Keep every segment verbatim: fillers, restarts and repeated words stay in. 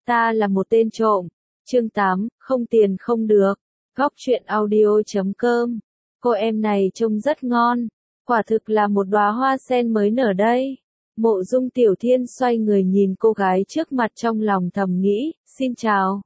Ta là một tên trộm. Chương tám, không tiền không được. Góc truyện audio chấm com. Cô em này trông rất ngon. Quả thực là một đóa hoa sen mới nở đây. Mộ Dung Tiểu Thiên xoay người nhìn cô gái trước mặt trong lòng thầm nghĩ, xin chào.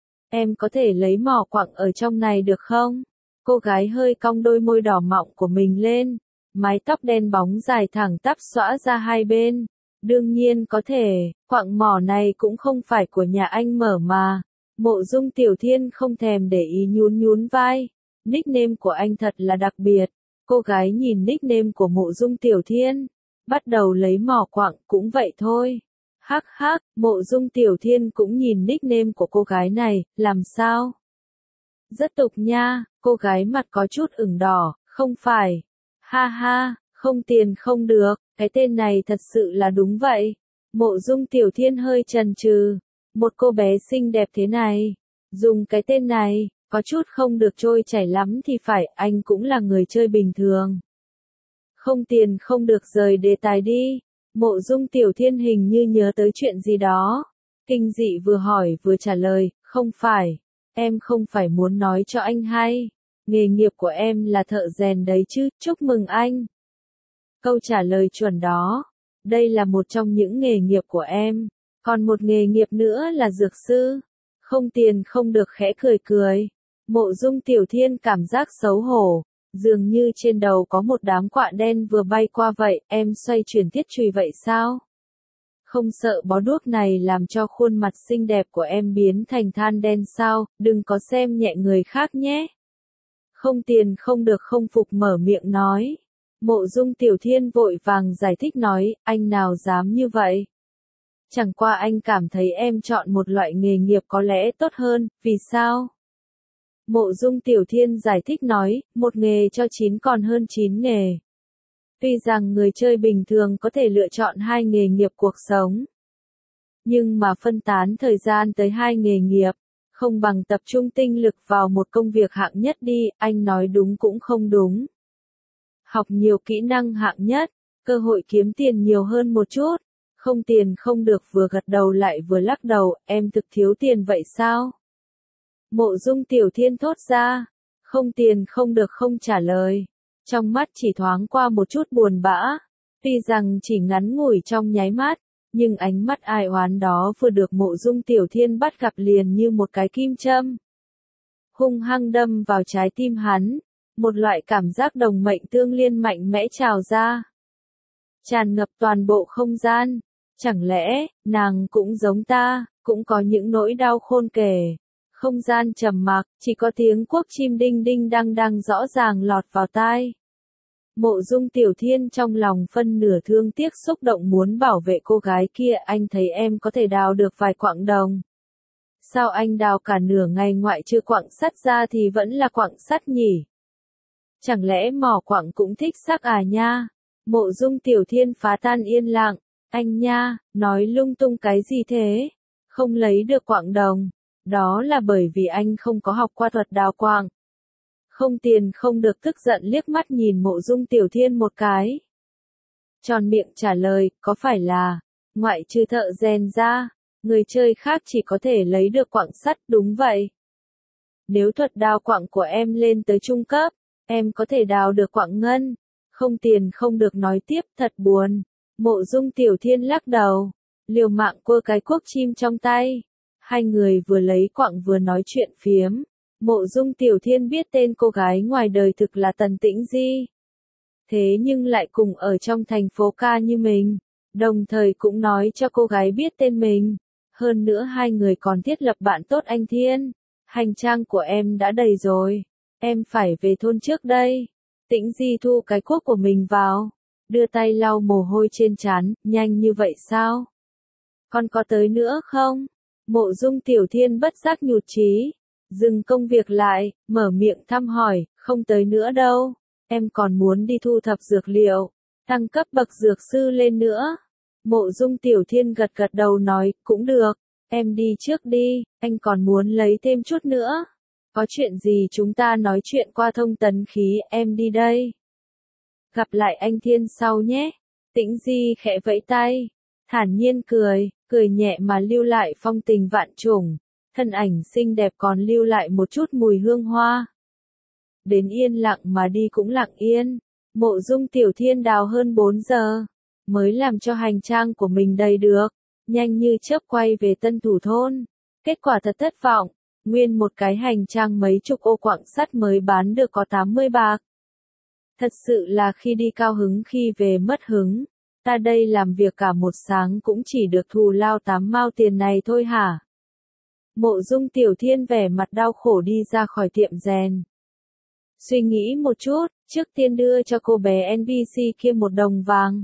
Em có thể lấy mỏ quặng ở trong này được không? Cô gái hơi cong đôi môi đỏ mọng của mình lên. Mái tóc đen bóng dài thẳng tắp xõa ra hai bên. Đương nhiên có thể, quặng mỏ này cũng không phải của nhà anh mở mà. Mộ Dung Tiểu Thiên không thèm để ý nhún nhún vai. Nickname của anh thật là đặc biệt. Cô gái nhìn nickname của Mộ Dung Tiểu Thiên. Bắt đầu lấy mỏ quặng cũng vậy thôi. Hắc hắc, Mộ Dung Tiểu Thiên cũng nhìn nickname của cô gái này, làm sao? Rất tục nha, cô gái mặt có chút ửng đỏ, không phải. Ha ha, không tiền không được, cái tên này thật sự là đúng vậy. Mộ Dung Tiểu Thiên hơi chần chừ. Một cô bé xinh đẹp thế này, dùng cái tên này, có chút không được trôi chảy lắm thì phải, anh cũng là người chơi bình thường. Không tiền không được, rời đề tài đi. Mộ Dung Tiểu Thiên hình như nhớ tới chuyện gì đó. Kinh dị vừa hỏi vừa trả lời, không phải, em không phải muốn nói cho anh hay. Nghề nghiệp của em là thợ rèn đấy chứ, chúc mừng anh. Câu trả lời chuẩn đó. Đây là một trong những nghề nghiệp của em. Còn một nghề nghiệp nữa là dược sư. Không tiền không được khẽ cười cười. Mộ Dung Tiểu Thiên cảm giác xấu hổ. Dường như trên đầu có một đám quạ đen vừa bay qua vậy, em xoay chuyển thiết chùy vậy sao? Không sợ bó đuốc này làm cho khuôn mặt xinh đẹp của em biến thành than đen sao, đừng có xem nhẹ người khác nhé. Không tiền không được không phục mở miệng nói. Mộ Dung Tiểu Thiên vội vàng giải thích nói, anh nào dám như vậy? Chẳng qua anh cảm thấy em chọn một loại nghề nghiệp có lẽ tốt hơn, vì sao? Mộ Dung Tiểu Thiên giải thích nói, một nghề cho chín còn hơn chín nghề. Tuy rằng người chơi bình thường có thể lựa chọn hai nghề nghiệp cuộc sống. Nhưng mà phân tán thời gian tới hai nghề nghiệp, không bằng tập trung tinh lực vào một công việc hạng nhất đi, anh nói đúng cũng không đúng. Học nhiều kỹ năng hạng nhất, cơ hội kiếm tiền nhiều hơn một chút. Không tiền không được vừa gật đầu lại vừa lắc đầu, em thực thiếu tiền vậy sao? Mộ Dung Tiểu Thiên thốt ra, không tiền không được không trả lời. Trong mắt chỉ thoáng qua một chút buồn bã. Tuy rằng chỉ ngắn ngủi trong nháy mắt, nhưng ánh mắt ai oán đó vừa được Mộ Dung Tiểu Thiên bắt gặp liền như một cái kim châm. Hung hăng đâm vào trái tim hắn, một loại cảm giác đồng mệnh tương liên mạnh mẽ trào ra. Tràn ngập toàn bộ không gian. Chẳng lẽ, nàng cũng giống ta, cũng có những nỗi đau khôn kể. Không gian trầm mặc, chỉ có tiếng cuốc chim đinh đinh đang đang rõ ràng lọt vào tai. Mộ Dung Tiểu Thiên trong lòng phân nửa thương tiếc xúc động muốn bảo vệ cô gái kia, anh thấy em có thể đào được vài quặng đồng. Sao anh đào cả nửa ngày ngoại trừ quặng sắt ra thì vẫn là quặng sắt nhỉ? Chẳng lẽ mỏ quặng cũng thích sắc à nha? Mộ Dung Tiểu Thiên phá tan yên lặng. Anh nha, nói lung tung cái gì thế? Không lấy được quặng đồng. Đó là bởi vì anh không có học qua thuật đào quặng. Không tiền không được tức giận liếc mắt nhìn Mộ Dung Tiểu Thiên một cái. Tròn miệng trả lời, có phải là, ngoại trừ thợ rèn ra, người chơi khác chỉ có thể lấy được quặng sắt, đúng vậy. Nếu thuật đào quặng của em lên tới trung cấp, em có thể đào được quặng ngân. Không tiền không được nói tiếp, thật buồn. Mộ Dung Tiểu Thiên lắc đầu, liều mạng quơ cái cuốc chim trong tay. Hai người vừa lấy quặng vừa nói chuyện phiếm. Mộ Dung Tiểu Thiên biết tên cô gái ngoài đời thực là Tần Tĩnh Di. Thế nhưng lại cùng ở trong thành phố ca như mình. Đồng thời cũng nói cho cô gái biết tên mình. Hơn nữa hai người còn thiết lập bạn tốt anh Thiên. Hành trang của em đã đầy rồi. Em phải về thôn trước đây. Tĩnh Di thu cái cuốc của mình vào. Đưa tay lau mồ hôi trên trán, nhanh như vậy sao? Còn có tới nữa không? Mộ Dung Tiểu Thiên bất giác nhụt chí. Dừng công việc lại, mở miệng thăm hỏi, không tới nữa đâu. Em còn muốn đi thu thập dược liệu, tăng cấp bậc dược sư lên nữa. Mộ Dung Tiểu Thiên gật gật đầu nói, cũng được. Em đi trước đi, anh còn muốn lấy thêm chút nữa. Có chuyện gì chúng ta nói chuyện qua thông tấn khí, em đi đây. Gặp lại anh Thiên sau nhé. Tĩnh Di khẽ vẫy tay, thản nhiên cười, cười nhẹ mà lưu lại phong tình vạn trùng, thân ảnh xinh đẹp còn lưu lại một chút mùi hương hoa. Đến yên lặng mà đi cũng lặng yên, Mộ Dung Tiểu Thiên đào hơn bốn giờ, mới làm cho hành trang của mình đầy được, nhanh như chớp quay về Tân Thủ Thôn. Kết quả thật thất vọng, nguyên một cái hành trang mấy chục ô quặng sắt mới bán được có tám mươi bạc. Thật sự là khi đi cao hứng khi về mất hứng, ta đây làm việc cả một sáng cũng chỉ được thù lao tám mao tiền này thôi hả? Mộ Dung Tiểu Thiên vẻ mặt đau khổ đi ra khỏi tiệm rèn. Suy nghĩ một chút, trước tiên đưa cho cô bé en pê xê kia một đồng vàng.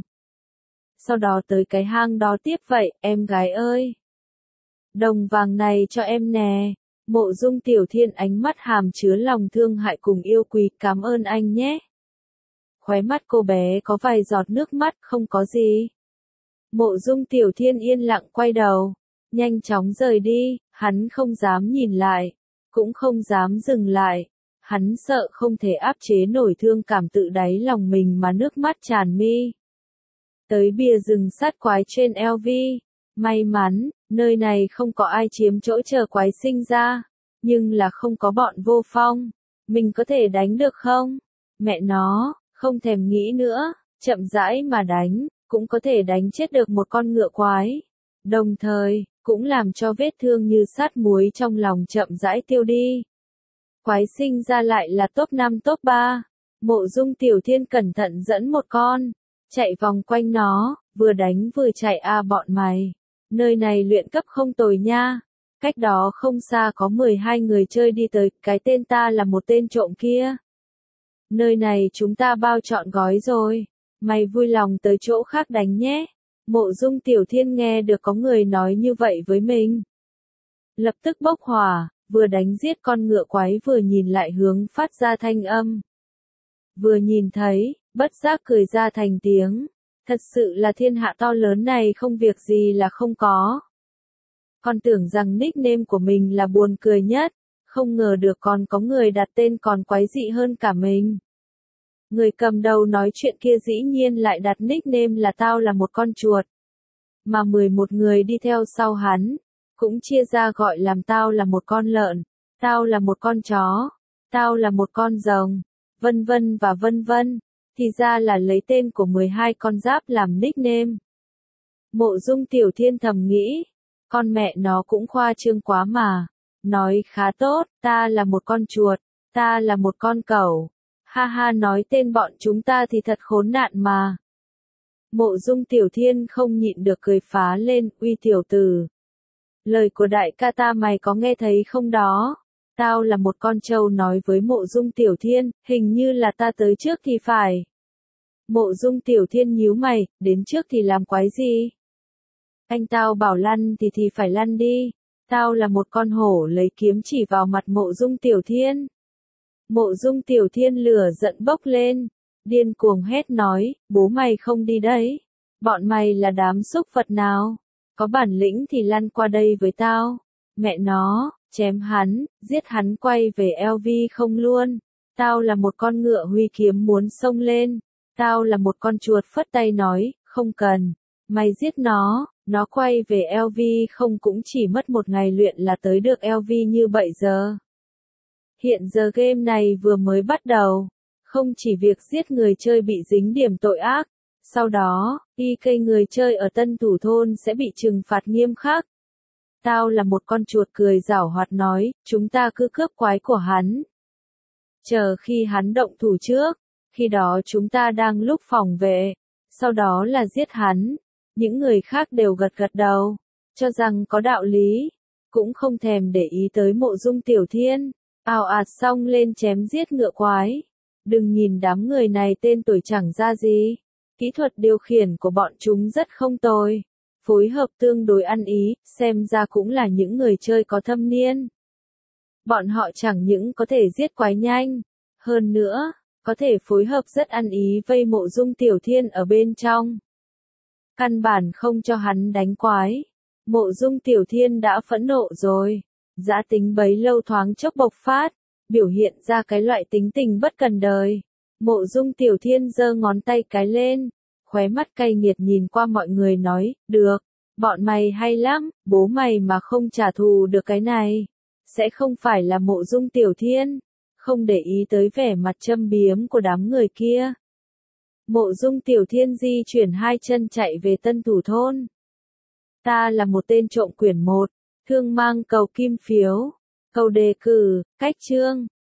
Sau đó tới cái hang đó tiếp vậy, em gái ơi. Đồng vàng này cho em nè. Mộ Dung Tiểu Thiên ánh mắt hàm chứa lòng thương hại cùng yêu quý, cảm ơn anh nhé. Khóe mắt cô bé có vài giọt nước mắt, không có gì. Mộ Dung Tiểu Thiên yên lặng quay đầu, nhanh chóng rời đi, hắn không dám nhìn lại, cũng không dám dừng lại. Hắn sợ không thể áp chế nổi thương cảm tự đáy lòng mình mà nước mắt tràn mi. Tới bìa rừng sát quái trên eo vi, may mắn, nơi này không có ai chiếm chỗ chờ quái sinh ra, nhưng là không có bọn vô phong, mình có thể đánh được không? Mẹ nó, không thèm nghĩ nữa, chậm rãi mà đánh, cũng có thể đánh chết được một con ngựa quái. Đồng thời, cũng làm cho vết thương như sát muối trong lòng chậm rãi tiêu đi. Quái sinh ra lại là top năm top ba. Mộ Dung Tiểu Thiên cẩn thận dẫn một con, chạy vòng quanh nó, vừa đánh vừa chạy a à bọn mày. Nơi này luyện cấp không tồi nha. Cách đó không xa có mười hai người chơi đi tới, cái tên ta là một tên trộm kia. Nơi này chúng ta bao trọn gói rồi, mày vui lòng tới chỗ khác đánh nhé. Mộ Dung Tiểu Thiên nghe được có người nói như vậy với mình. Lập tức bốc hỏa, vừa đánh giết con ngựa quái vừa nhìn lại hướng phát ra thanh âm. Vừa nhìn thấy, bất giác cười ra thành tiếng. Thật sự là thiên hạ to lớn này không việc gì là không có. Con tưởng rằng nickname của mình là buồn cười nhất, không ngờ được còn có người đặt tên còn quái dị hơn cả mình. Người cầm đầu nói chuyện kia dĩ nhiên lại đặt nickname là tao là một con chuột. Mà mười một người đi theo sau hắn, cũng chia ra gọi làm tao là một con lợn, tao là một con chó, tao là một con rồng, vân vân và vân vân, thì ra là lấy tên của mười hai con giáp làm nickname. Mộ Dung Tiểu Thiên thầm nghĩ, con mẹ nó cũng khoa trương quá mà, nói khá tốt, ta là một con chuột, ta là một con cẩu, ha ha nói tên bọn chúng ta thì thật khốn nạn mà. Mộ Dung Tiểu Thiên không nhịn được cười phá lên, uy tiểu tử. Lời của đại ca ta mày có nghe thấy không đó? Tao là một con trâu nói với Mộ Dung Tiểu Thiên, hình như là ta tới trước thì phải. Mộ Dung Tiểu Thiên nhíu mày, đến trước thì làm quái gì? Anh tao bảo lăn thì thì phải lăn đi. Tao là một con hổ lấy kiếm chỉ vào mặt Mộ Dung Tiểu Thiên. Mộ Dung Tiểu Thiên lửa giận bốc lên, điên cuồng hét nói, bố mày không đi đấy. Bọn mày là đám súc vật nào? Có bản lĩnh thì lăn qua đây với tao. Mẹ nó, chém hắn, giết hắn quay về eo vi không luôn. Tao là một con ngựa huy kiếm muốn xông lên. Tao là một con chuột phất tay nói, không cần. Mày giết nó, nó quay về eo vi không cũng chỉ mất một ngày luyện là tới được eo vi như bảy giờ. Hiện giờ game này vừa mới bắt đầu. Không chỉ việc giết người chơi bị dính điểm tội ác. Sau đó, y cây người chơi ở Tân Thủ Thôn sẽ bị trừng phạt nghiêm khắc. Tao là một con chuột cười giảo hoạt nói, chúng ta cứ cướp quái của hắn. Chờ khi hắn động thủ trước, khi đó chúng ta đang lúc phòng vệ, sau đó là giết hắn. Những người khác đều gật gật đầu, cho rằng có đạo lý, cũng không thèm để ý tới Mộ Dung Tiểu Thiên, ào ạt xong lên chém giết ngựa quái. Đừng nhìn đám người này tên tuổi chẳng ra gì. Kỹ thuật điều khiển của bọn chúng rất không tồi, phối hợp tương đối ăn ý, xem ra cũng là những người chơi có thâm niên. Bọn họ chẳng những có thể giết quái nhanh, hơn nữa, có thể phối hợp rất ăn ý vây Mộ Dung Tiểu Thiên ở bên trong. Căn bản không cho hắn đánh quái. Mộ Dung Tiểu Thiên đã phẫn nộ rồi, dã tính bấy lâu thoáng chốc bộc phát, biểu hiện ra cái loại tính tình bất cần đời. Mộ Dung Tiểu Thiên giơ ngón tay cái lên, khóe mắt cay nghiệt nhìn qua mọi người nói, được, Bọn mày hay lắm, bố mày mà không trả thù được cái này, sẽ không phải là Mộ Dung Tiểu Thiên. Không để ý tới vẻ mặt châm biếm của đám người kia. Mộ Dung Tiểu Thiên di chuyển hai chân chạy về Tân Thủ Thôn. Ta là một tên trộm quyển một, thương mang cầu kim phiếu, cầu đề cử, cách chương.